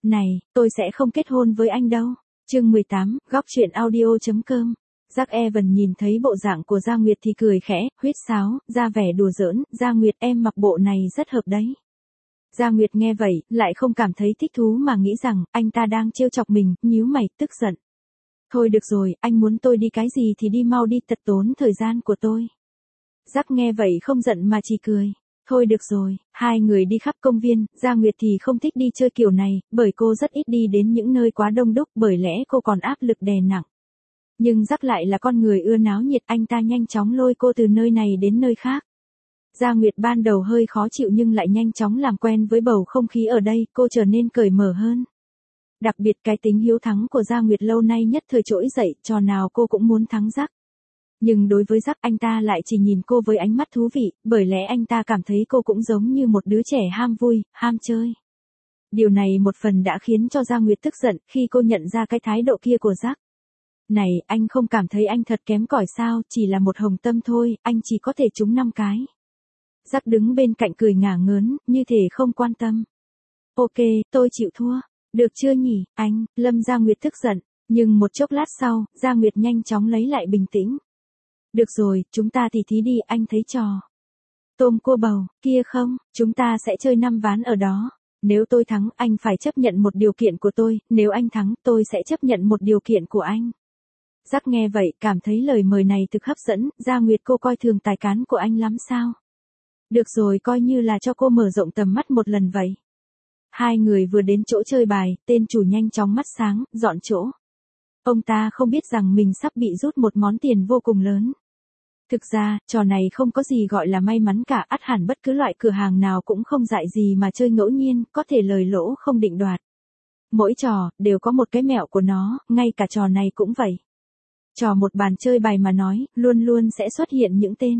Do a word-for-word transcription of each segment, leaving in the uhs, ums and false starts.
Này, tôi sẽ không kết hôn với anh đâu. Chương mười tám, góc truyện audio chấm com. Jack Evan nhìn thấy bộ dạng của Gia Nguyệt thì cười khẽ, huýt sáo, ra vẻ đùa giỡn, Gia Nguyệt em mặc bộ này rất hợp đấy. Gia Nguyệt nghe vậy, lại không cảm thấy thích thú mà nghĩ rằng, anh ta đang trêu chọc mình, nhíu mày, tức giận. Thôi được rồi, anh muốn tôi đi cái gì thì đi mau đi, thật tốn thời gian của tôi. Jack nghe vậy không giận mà chỉ cười. Thôi được rồi, hai người đi khắp công viên, Gia Nguyệt thì không thích đi chơi kiểu này, bởi cô rất ít đi đến những nơi quá đông đúc, bởi lẽ cô còn áp lực đè nặng. Nhưng Jack lại là con người ưa náo nhiệt, anh ta nhanh chóng lôi cô từ nơi này đến nơi khác. Gia Nguyệt ban đầu hơi khó chịu nhưng lại nhanh chóng làm quen với bầu không khí ở đây, cô trở nên cởi mở hơn. Đặc biệt cái tính hiếu thắng của Gia Nguyệt lâu nay nhất thời trỗi dậy, trò nào cô cũng muốn thắng Jack. Nhưng đối với Jack anh ta lại chỉ nhìn cô với ánh mắt thú vị, bởi lẽ anh ta cảm thấy cô cũng giống như một đứa trẻ ham vui, ham chơi. Điều này một phần đã khiến cho Gia Nguyệt tức giận khi cô nhận ra cái thái độ kia của Jack. Này, anh không cảm thấy anh thật kém cỏi sao, chỉ là một hồng tâm thôi, anh chỉ có thể trúng năm cái. Jack đứng bên cạnh cười ngả ngớn, như thể không quan tâm. Ok, tôi chịu thua. Được chưa nhỉ, anh, Lâm Gia Nguyệt tức giận, nhưng một chốc lát sau, Gia Nguyệt nhanh chóng lấy lại bình tĩnh. Được rồi, chúng ta tỉ thí đi, anh thấy trò tôm cua bầu kia không, chúng ta sẽ chơi năm ván ở đó. Nếu tôi thắng, anh phải chấp nhận một điều kiện của tôi, nếu anh thắng, tôi sẽ chấp nhận một điều kiện của anh. Jack nghe vậy, cảm thấy lời mời này thực hấp dẫn, Gia Nguyệt cô coi thường tài cán của anh lắm sao? Được rồi, coi như là cho cô mở rộng tầm mắt một lần vậy. Hai người vừa đến chỗ chơi bài, tên chủ nhanh chóng mắt sáng, dọn chỗ. Ông ta không biết rằng mình sắp bị rút một món tiền vô cùng lớn. Thực ra, trò này không có gì gọi là may mắn cả, ắt hẳn bất cứ loại cửa hàng nào cũng không dại gì mà chơi ngẫu nhiên, có thể lời lỗ không định đoạt. Mỗi trò, đều có một cái mẹo của nó, ngay cả trò này cũng vậy. Trò một bàn chơi bài mà nói, luôn luôn sẽ xuất hiện những tên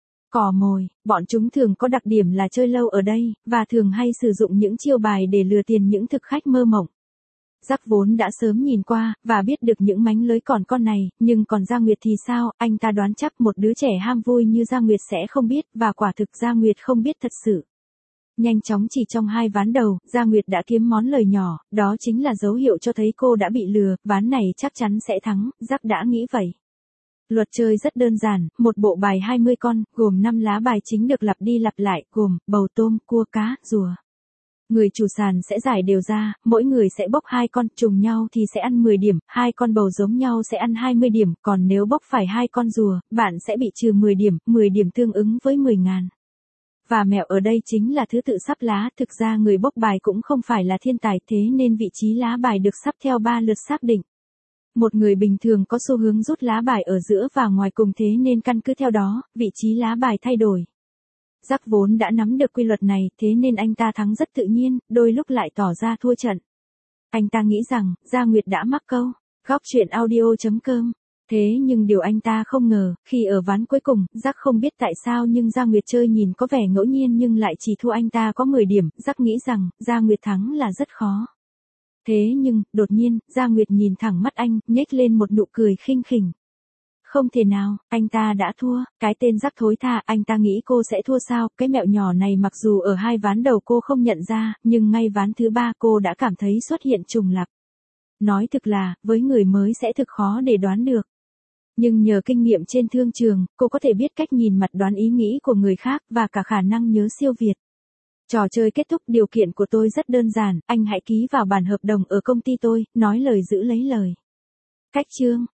cò mồi, bọn chúng thường có đặc điểm là chơi lâu ở đây, và thường hay sử dụng những chiêu bài để lừa tiền những thực khách mơ mộng. Jack vốn đã sớm nhìn qua, và biết được những mánh lưới còn con này, nhưng còn Gia Nguyệt thì sao, anh ta đoán chắc một đứa trẻ ham vui như Gia Nguyệt sẽ không biết, và quả thực Gia Nguyệt không biết thật sự. Nhanh chóng chỉ trong hai ván đầu, Gia Nguyệt đã kiếm món lời nhỏ, đó chính là dấu hiệu cho thấy cô đã bị lừa, ván này chắc chắn sẽ thắng, Jack đã nghĩ vậy. Luật chơi rất đơn giản, một bộ bài hai mươi con, gồm năm lá bài chính được lặp đi lặp lại, gồm bầu, tôm, cua, cá, rùa. Người chủ sàn sẽ giải đều ra, mỗi người sẽ bốc hai con, trùng nhau thì sẽ ăn mười điểm, hai con bầu giống nhau sẽ ăn hai mươi điểm, còn nếu bốc phải hai con rùa, bạn sẽ bị trừ mười điểm, mười điểm tương ứng với mười ngàn. Và mẹo ở đây chính là thứ tự sắp lá, thực ra người bốc bài cũng không phải là thiên tài, thế nên vị trí lá bài được sắp theo ba lượt xác định. Một người bình thường có xu hướng rút lá bài ở giữa và ngoài cùng, thế nên căn cứ theo đó, vị trí lá bài thay đổi. Jack vốn đã nắm được quy luật này, thế nên anh ta thắng rất tự nhiên, đôi lúc lại tỏ ra thua trận. Anh ta nghĩ rằng, Gia Nguyệt đã mắc câu, góc truyện audio chấm com. Thế nhưng điều anh ta không ngờ, khi ở ván cuối cùng, Jack không biết tại sao nhưng Gia Nguyệt chơi nhìn có vẻ ngẫu nhiên nhưng lại chỉ thua anh ta có mười điểm, Jack nghĩ rằng, Gia Nguyệt thắng là rất khó. Thế nhưng, đột nhiên, Gia Nguyệt nhìn thẳng mắt anh, nhếch lên một nụ cười khinh khỉnh. Không thể nào, anh ta đã thua, cái tên Jack thối tha, anh ta nghĩ cô sẽ thua sao, cái mẹo nhỏ này mặc dù ở hai ván đầu cô không nhận ra, nhưng ngay ván thứ ba cô đã cảm thấy xuất hiện trùng lặp. Nói thực là, với người mới sẽ thực khó để đoán được. Nhưng nhờ kinh nghiệm trên thương trường, cô có thể biết cách nhìn mặt đoán ý nghĩ của người khác, và cả khả năng nhớ siêu việt. Trò chơi kết thúc, điều kiện của tôi rất đơn giản, anh hãy ký vào bản hợp đồng ở công ty tôi, nói lời giữ lấy lời. Cách chương